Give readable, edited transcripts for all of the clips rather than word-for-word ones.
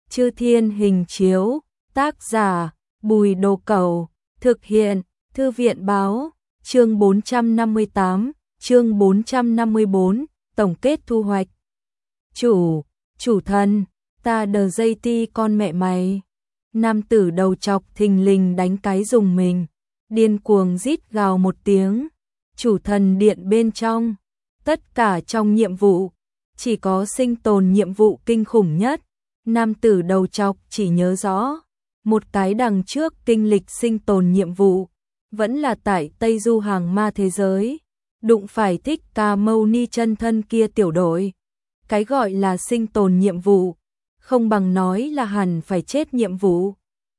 Chư Thiên Hình Chiếu, tác giả Bùi Đồ Cẩu, thực hiện Thư viện Báo, chương 458, chương 454, tổng kết thu hoạch. Chủ thần, ta đờ dây ti con mẹ mày. Nam tử đầu chọc thình lình đánh cái rùng mình, điên cuồng rít gào một tiếng. Chủ thần điện bên trong, tất cả trong nhiệm vụ, chỉ có sinh tồn nhiệm vụ kinh khủng nhất. Nam tử đầu chọc chỉ nhớ rõ, một cái đằng trước kinh lịch sinh tồn nhiệm vụ, vẫn là tại Tây Du hàng ma thế giới, đụng phải Thích Ca Mâu Ni chân thân kia tiểu đội. Cái gọi là sinh tồn nhiệm vụ, không bằng nói là hẳn phải chết nhiệm vụ.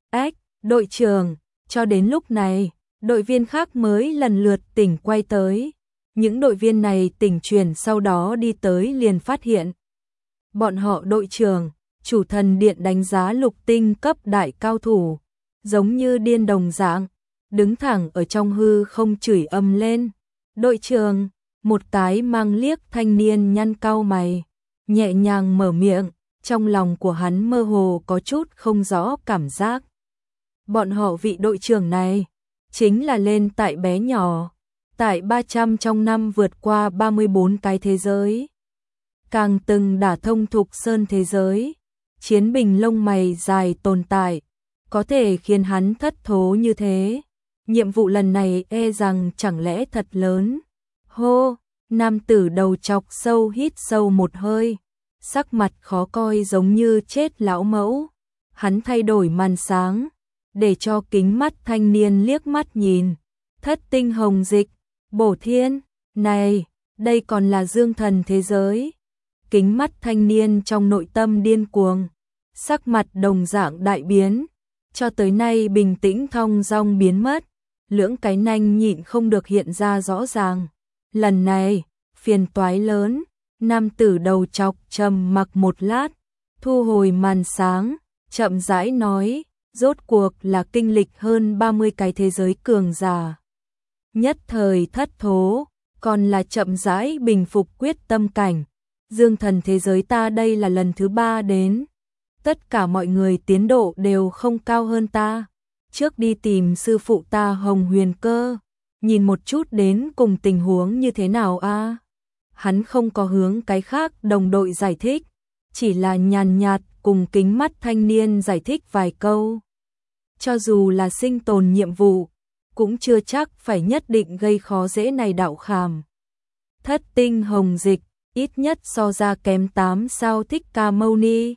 Đội trưởng, cho đến lúc này, đội viên khác mới lần lượt tỉnh quay tới. Những đội viên này tỉnh chuyển sau đó đi tới liền phát hiện. Bọn họ đội trưởng, chủ thần điện đánh giá lục tinh cấp đại cao thủ, giống như điên đồng dạng, đứng thẳng ở trong hư không chửi ầm lên. Đội trưởng, một cái mang liếc thanh niên nhăn cau mày, nhẹ nhàng mở miệng, trong lòng của hắn mơ hồ có chút không rõ cảm giác. Bọn họ vị đội trưởng này, chính là lên tại bé nhỏ, tại 300 trong năm vượt qua 34 cái thế giới. Càng từng đả thông Thục Sơn thế giới, chiến bình lông mày dài tồn tại, có thể khiến hắn thất thố như thế. Nhiệm vụ lần này e rằng chẳng lẽ thật lớn. Hô, nam tử đầu chọc sâu hít sâu một hơi, sắc mặt khó coi giống như chết lão mẫu. Hắn thay đổi màn sáng, để cho kính mắt thanh niên liếc mắt nhìn. Thất tinh hồng dịch, bổ thiên, này, đây còn là dương thần thế giới. Kính mắt thanh niên trong nội tâm điên cuồng, sắc mặt đồng dạng đại biến, cho tới nay bình tĩnh thong dong biến mất, lưỡng cái nanh nhịn không được hiện ra rõ ràng. Lần này, phiền toái lớn. Nam tử đầu chọc trầm mặc một lát, thu hồi màn sáng, chậm rãi nói, rốt cuộc là kinh lịch hơn 30 cái thế giới cường giả. Nhất thời thất thố, còn là chậm rãi bình phục quyết tâm cảnh. Dương thần thế giới ta đây là lần thứ 3 đến. Tất cả mọi người tiến độ đều không cao hơn ta. Trước đi tìm sư phụ ta Hồng Huyền Cơ, nhìn một chút đến cùng tình huống như thế nào a. Hắn không có hướng cái khác đồng đội giải thích, chỉ là nhàn nhạt cùng kính mắt thanh niên giải thích vài câu. Cho dù là sinh tồn nhiệm vụ, cũng chưa chắc phải nhất định gây khó dễ này đạo khảm. Thất tinh hồng dịch, ít nhất so ra kém 8 sao Thích Ca Mâu Ni.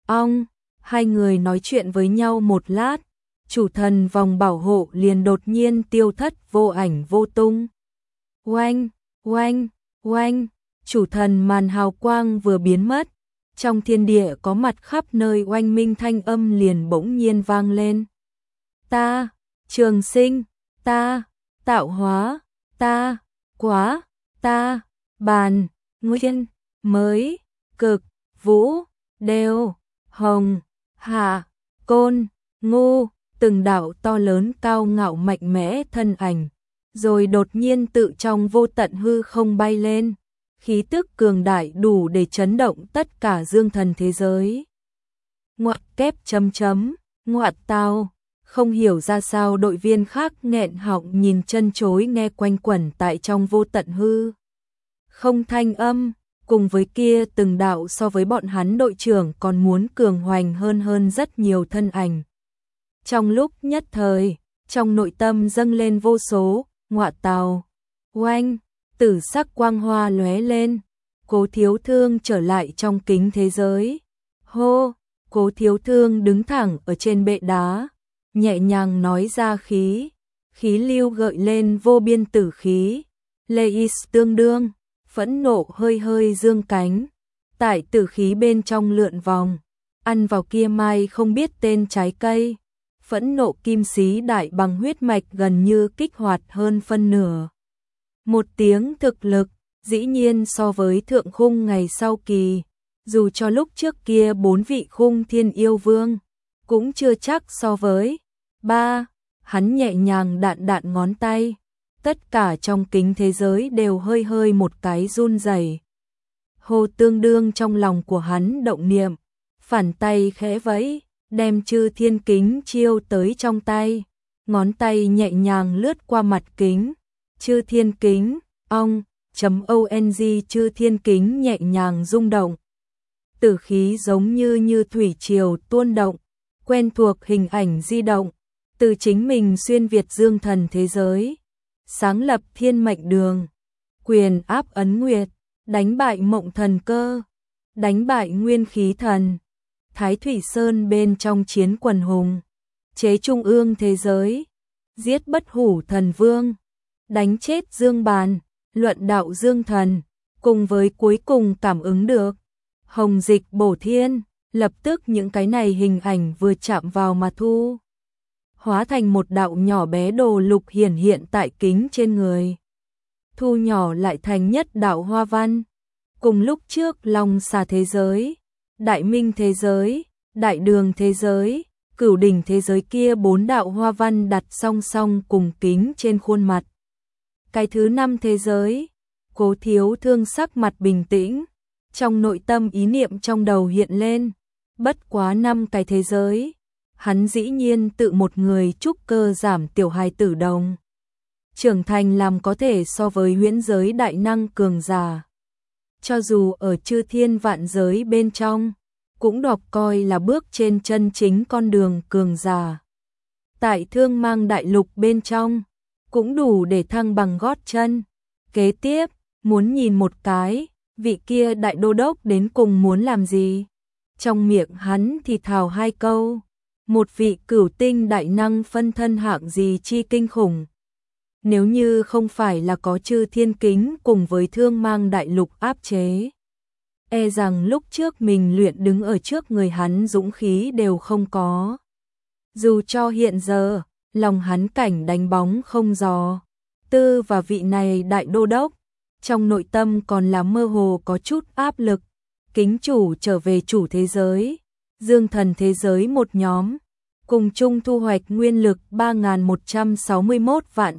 Hai người nói chuyện với nhau một lát, chủ thần vòng bảo hộ liền đột nhiên tiêu thất vô ảnh vô tung. Oanh, chủ thần màn hào quang vừa biến mất, trong thiên địa có mặt khắp nơi oanh minh thanh âm liền bỗng nhiên vang lên. Ta, trường sinh, ta, tạo hóa, ta, quá, ta, bàn, nguyên, mới, cực, vũ, đều, hồng, hạ, côn, ngu, từng đạo to lớn cao ngạo mạnh mẽ thân ảnh, rồi đột nhiên tự trong vô tận hư không bay lên, khí tức cường đại đủ để chấn động tất cả dương thần thế giới. Ngoặc kép ngoặc tao, không hiểu ra sao đội viên khác nghẹn họng nhìn chân chối nghe quanh quẩn tại trong vô tận hư. Không thanh âm, cùng với kia từng đạo so với bọn hắn đội trưởng còn muốn cường hoành hơn rất nhiều thân ảnh. Trong lúc nhất thời, trong nội tâm dâng lên vô số, ngọa tào, oanh, tử sắc quang hoa lóe lên, Cố Thiếu Thương trở lại trong kính thế giới. Hô, Cố Thiếu Thương đứng thẳng ở trên bệ đá, nhẹ nhàng nói ra khí lưu gợi lên vô biên tử khí. Leis tương đương, phẫn nộ hơi dương cánh, tại tử khí bên trong lượn vòng, ăn vào kia mai không biết tên trái cây. Phẫn nộ kim xí đại bằng huyết mạch gần như kích hoạt hơn phân nửa. Một tiếng thực lực, dĩ nhiên so với thượng khung ngày sau kỳ, dù cho lúc trước kia 4 vị khung thiên yêu vương, cũng chưa chắc so với. Hắn nhẹ nhàng đạn ngón tay, tất cả trong kính thế giới đều hơi một cái run rẩy. Hồ tương đương trong lòng của hắn động niệm, phản tay khẽ vẫy, đem Chư Thiên Kính chiêu tới trong tay, ngón tay nhẹ nhàng lướt qua mặt kính. Chư Thiên Kính, ong, .ong Chư Thiên Kính nhẹ nhàng rung động. Tử khí giống như thủy triều tuôn động, quen thuộc hình ảnh di động, từ chính mình xuyên Việt dương thần thế giới, sáng lập thiên mệnh đường, quyền áp ấn nguyệt, đánh bại mộng thần cơ, đánh bại nguyên khí thần, Thái Thủy Sơn bên trong chiến quần hùng, chế trung ương thế giới, giết bất hủ thần vương, đánh chết dương bàn, luận đạo dương thần, cùng với cuối cùng cảm ứng được hồng dịch bổ thiên, lập tức những cái này hình ảnh vừa chạm vào mà thu hóa thành một đạo nhỏ bé đồ lục hiển hiện tại kính trên người. Thu nhỏ lại thành nhất đạo hoa văn, cùng lúc trước Long Xà thế giới, Đại Minh thế giới, Đại Đường thế giới, Cửu Đỉnh thế giới kia 4 đạo hoa văn đặt song song cùng kính trên khuôn mặt. Cái thứ 5 thế giới, Cố Thiếu Thương sắc mặt bình tĩnh, trong nội tâm ý niệm trong đầu hiện lên, bất quá 5 cái thế giới, hắn dĩ nhiên tự một người trúc cơ giảm tiểu hài tử đồng. Trưởng thành làm có thể so với huyễn giới đại năng cường giả. Cho dù ở chư thiên vạn giới bên trong, cũng đọc coi là bước trên chân chính con đường cường giả. Tại Thương Mang đại lục bên trong, cũng đủ để thăng bằng gót chân. Kế tiếp, muốn nhìn một cái, vị kia đại đô đốc đến cùng muốn làm gì? Trong miệng hắn thì thào 2 câu, một vị cửu tinh đại năng phân thân hạng gì chi kinh khủng. Nếu như không phải là có Chư Thiên Kính cùng với Thương Mang đại lục áp chế, e rằng lúc trước mình luyện đứng ở trước người hắn dũng khí đều không có. Dù cho hiện giờ, lòng hắn cảnh đánh bóng không gió, tư và vị này đại đô đốc, trong nội tâm còn là mơ hồ có chút áp lực. Kính chủ trở về chủ thế giới, dương thần thế giới một nhóm, cùng chung thu hoạch nguyên lực 3.161 vạn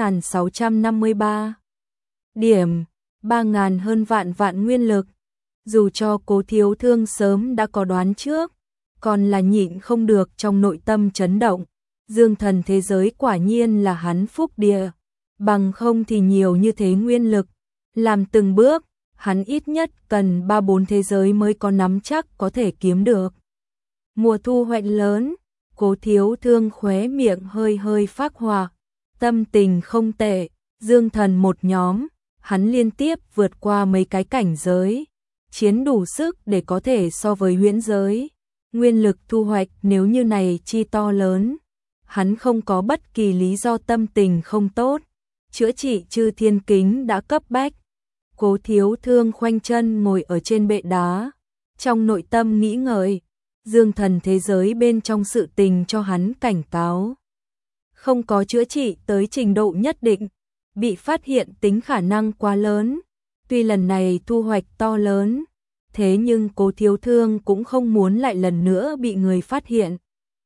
8.653 điểm, 3.000 hơn vạn nguyên lực. Dù cho Cố Thiếu Thương sớm đã có đoán trước, còn là nhịn không được trong nội tâm chấn động. Dương thần thế giới quả nhiên là hắn phúc địa, bằng không thì nhiều như thế nguyên lực. Làm từng bước, hắn ít nhất cần 3-4 thế giới mới có nắm chắc có thể kiếm được. Mùa thu hoạch lớn, Cố Thiếu Thương khóe miệng hơi phác họa, tâm tình không tệ, dương thần một nhóm, hắn liên tiếp vượt qua mấy cái cảnh giới, chiến đủ sức để có thể so với huyễn giới. Nguyên lực thu hoạch nếu như này chi to lớn, hắn không có bất kỳ lý do tâm tình không tốt. Chữa trị Chư Thiên Kính đã cấp bách. Cố Thiếu Thương khoanh chân ngồi ở trên bệ đá, trong nội tâm nghĩ ngợi, dương thần thế giới bên trong sự tình cho hắn cảnh cáo. Không có chữa trị tới trình độ nhất định, bị phát hiện tính khả năng quá lớn. Tuy lần này thu hoạch to lớn, thế nhưng Cố Thiếu Thương cũng không muốn lại lần nữa bị người phát hiện.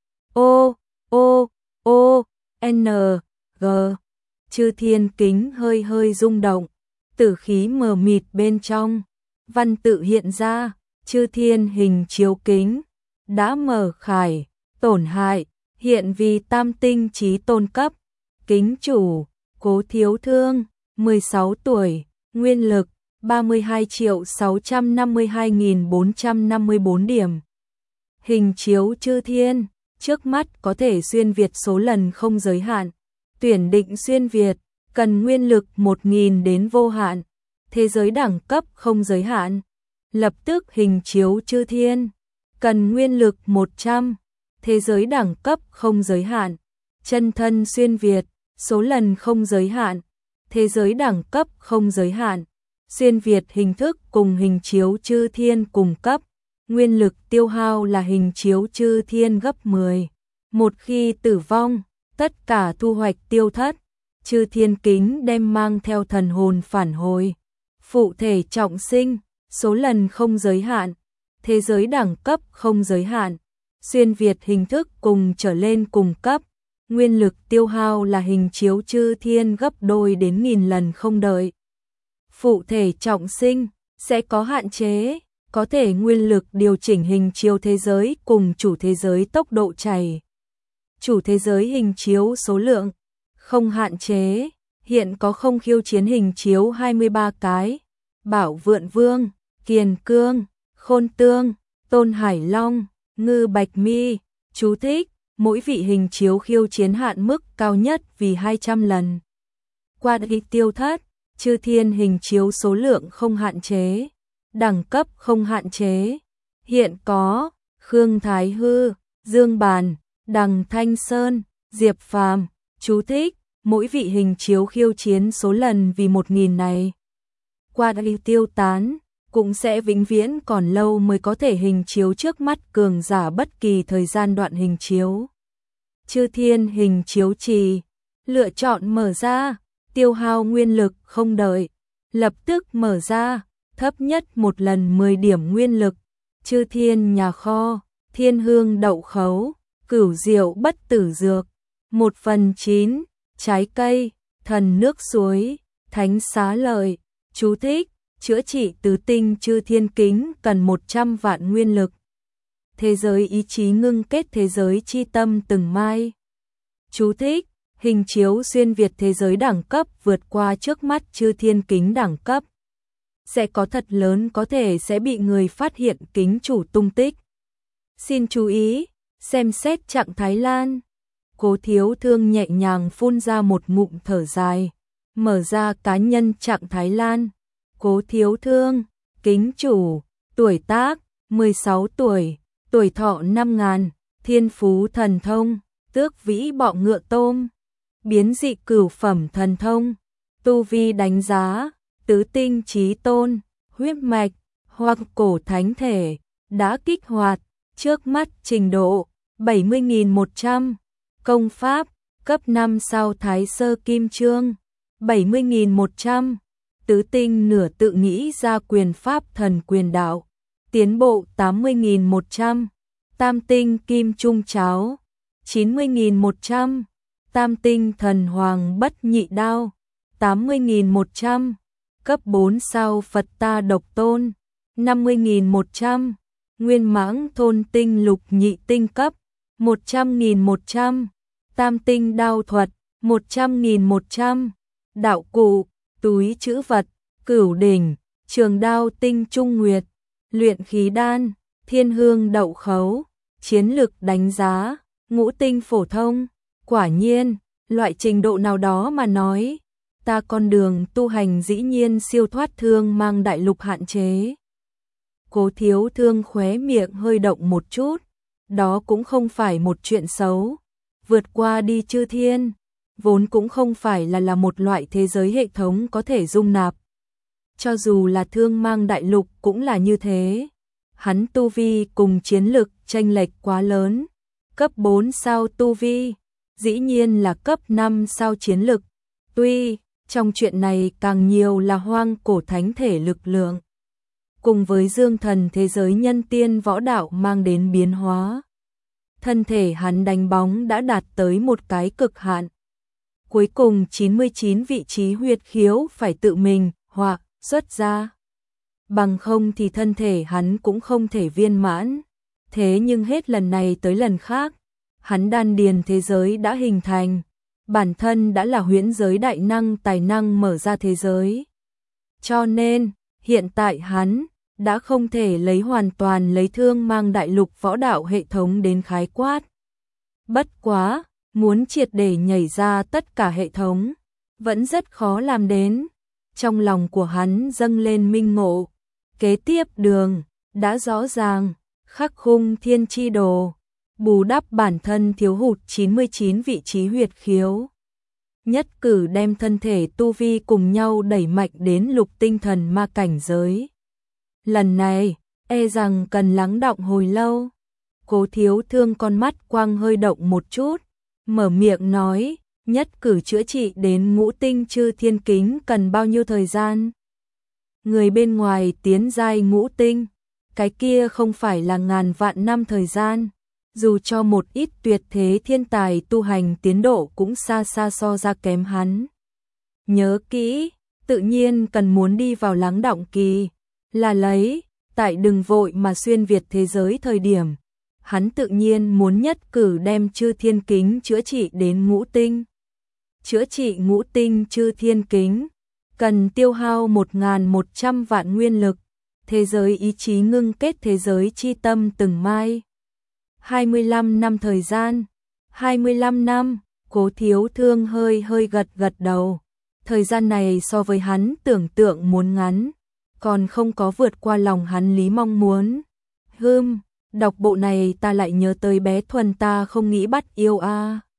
G. Chư Thiên Kính hơi rung động, tử khí mờ mịt bên trong, văn tự hiện ra, Chư Thiên hình chiếu kính, đã mở khải, tổn hại, hiện vì tam tinh chí tôn cấp, kính chủ, Cố Thiếu Thương, 16 tuổi, nguyên lực, 32.652.454 điểm. Hình chiếu Chư Thiên, trước mắt có thể xuyên Việt số lần không giới hạn, tuyển định xuyên Việt, cần nguyên lực 1.000 đến vô hạn, thế giới đẳng cấp không giới hạn. Lập tức hình chiếu Chư Thiên, cần nguyên lực 100, thế giới đẳng cấp không giới hạn. Chân thân xuyên Việt, số lần không giới hạn, thế giới đẳng cấp không giới hạn. Xuyên Việt hình thức cùng hình chiếu Chư Thiên cùng cấp, nguyên lực tiêu hao là hình chiếu Chư Thiên gấp 10. Một khi tử vong, tất cả thu hoạch tiêu thất. Chư Thiên Kính đem mang theo thần hồn phản hồi, phụ thể trọng sinh, số lần không giới hạn, thế giới đẳng cấp không giới hạn. Xuyên Việt hình thức cùng trở lên cùng cấp, nguyên lực tiêu hao là hình chiếu Chư Thiên gấp đôi đến nghìn lần không đợi. Phụ thể trọng sinh sẽ có hạn chế, có thể nguyên lực điều chỉnh hình chiếu thế giới cùng chủ thế giới tốc độ chảy. Chủ thế giới hình chiếu số lượng không hạn chế, hiện có không khiêu chiến hình chiếu 23 cái. Bảo Vượn Vương, Kiền Cương, Khôn Tương, Tôn Hải Long, Ngư Bạch Mi. Chú thích: mỗi vị hình chiếu khiêu chiến hạn mức cao nhất vì 200 lần. Qua đi tiêu thất, Chư Thiên hình chiếu số lượng không hạn chế, đẳng cấp không hạn chế. Hiện có Khương Thái Hư, Dương Bàn, Đằng Thanh Sơn, Diệp Phàm. Chú thích: mỗi vị hình chiếu khiêu chiến số lần vì 1000 này. Qua đi tiêu tán, cũng sẽ vĩnh viễn còn lâu mới có thể hình chiếu trước mắt cường giả bất kỳ thời gian đoạn hình chiếu. Chư Thiên hình chiếu trì, lựa chọn mở ra, tiêu hao nguyên lực không đợi, lập tức mở ra, thấp nhất một lần 10 điểm nguyên lực. Chư Thiên nhà kho, Thiên Hương đậu khấu, Cửu Diệu bất tử dược, 1/9, trái cây, thần nước suối, thánh xá lợi. Chú thích: chữa trị tứ tinh Chư Thiên kính cần 100 vạn nguyên lực. Thế giới ý chí ngưng kết thế giới chi tâm từng mai. Chú thích: hình chiếu xuyên việt thế giới đẳng cấp vượt qua trước mắt Chư Thiên kính đẳng cấp. Sẽ có thật lớn có thể sẽ bị người phát hiện kính chủ tung tích. Xin chú ý, xem xét trạng Thái Lan. Cố Thiếu Thương nhẹ nhàng phun ra một ngụm thở dài, mở ra cá nhân trạng Thái Lan. Cố Thiếu Thương, kính chủ, tuổi tác 16 tuổi, tuổi thọ 5000, thiên phú thần thông, tước vĩ bọ ngựa tôm, biến dị cửu phẩm thần thông, tu vi đánh giá, tứ tinh chí tôn, huyết mạch, hoặc cổ thánh thể, đã kích hoạt, trước mắt trình độ 70.100, công pháp, cấp 5 sao Thái Sơ Kim Chương, 70.100, tứ tinh nửa tự nghĩ ra quyền pháp thần quyền đạo, tiến bộ 80.100, tam tinh kim trung cháo, 90.100, tam tinh thần hoàng bất nhị đao, 80.100, cấp 4 sao Phật ta độc tôn, 50.100, nguyên mãng thôn tinh lục nhị tinh cấp, 100.100, tam tinh đao thuật, 100.100, đạo cụ, túi trữ vật, cửu đỉnh, trường đao tinh trung nguyệt, luyện khí đan, thiên hương đậu khấu, chiến lực đánh giá, ngũ tinh phổ thông. Quả nhiên, loại trình độ nào đó mà nói, ta con đường tu hành dĩ nhiên siêu thoát Thương Mang đại lục hạn chế. Cố Thiếu Thương khóe miệng hơi động một chút, đó cũng không phải một chuyện xấu. Vượt qua đi Chư Thiên, vốn cũng không phải là một loại thế giới hệ thống có thể dung nạp. Cho dù là Thương Mang đại lục cũng là như thế. Hắn tu vi cùng chiến lực chênh lệch quá lớn. Cấp 4 sao tu vi, dĩ nhiên là cấp 5 sao chiến lực. Tuy, trong chuyện này càng nhiều là hoang cổ thánh thể lực lượng. Cùng với dương thần thế giới nhân tiên võ đạo mang đến biến hóa. Thân thể hắn đánh bóng đã đạt tới một cái cực hạn. Cuối cùng 99 vị trí huyệt khiếu phải tự mình hoặc xuất ra. Bằng không thì thân thể hắn cũng không thể viên mãn. Thế nhưng hết lần này tới lần khác, hắn đan điền thế giới đã hình thành. Bản thân đã là huyễn giới đại năng tài năng mở ra thế giới. Cho nên, hiện tại hắn đã không thể hoàn toàn lấy Thương Mang đại lục võ đạo hệ thống đến khái quát. Bất quá, muốn triệt để nhảy ra tất cả hệ thống, vẫn rất khó làm đến. Trong lòng của hắn dâng lên minh ngộ. Kế tiếp đường, đã rõ ràng, khắc khung thiên chi đồ, bù đắp bản thân thiếu hụt 99 vị trí huyệt khiếu. Nhất cử đem thân thể tu vi cùng nhau đẩy mạnh đến lục tinh thần ma cảnh giới. Lần này, e rằng cần lắng đọng hồi lâu. Cố Thiếu Thương con mắt quang hơi động một chút, mở miệng nói, nhất cử chữa trị đến ngũ tinh Chư Thiên kính cần bao nhiêu thời gian? Người bên ngoài tiến giai ngũ tinh, cái kia không phải là ngàn vạn năm thời gian. Dù cho một ít tuyệt thế thiên tài tu hành tiến độ cũng xa xa so ra kém hắn. Nhớ kỹ, tự nhiên cần muốn đi vào lắng đọng kỳ, là lấy tại đừng vội mà xuyên Việt thế giới thời điểm, hắn tự nhiên muốn nhất cử đem Chư Thiên Kính chữa trị đến ngũ tinh. Chữa trị ngũ tinh Chư Thiên Kính cần tiêu hao 1.100 vạn nguyên lực, thế giới ý chí ngưng kết thế giới chi tâm từng mai. 25 năm thời gian, 25 năm, Cố Thiếu Thương hơi gật đầu. Thời gian này so với hắn tưởng tượng muốn ngắn, còn không có vượt qua lòng hắn lý mong muốn. Đọc bộ này ta lại nhớ tới bé Thuần ta không nghĩ bắt yêu a.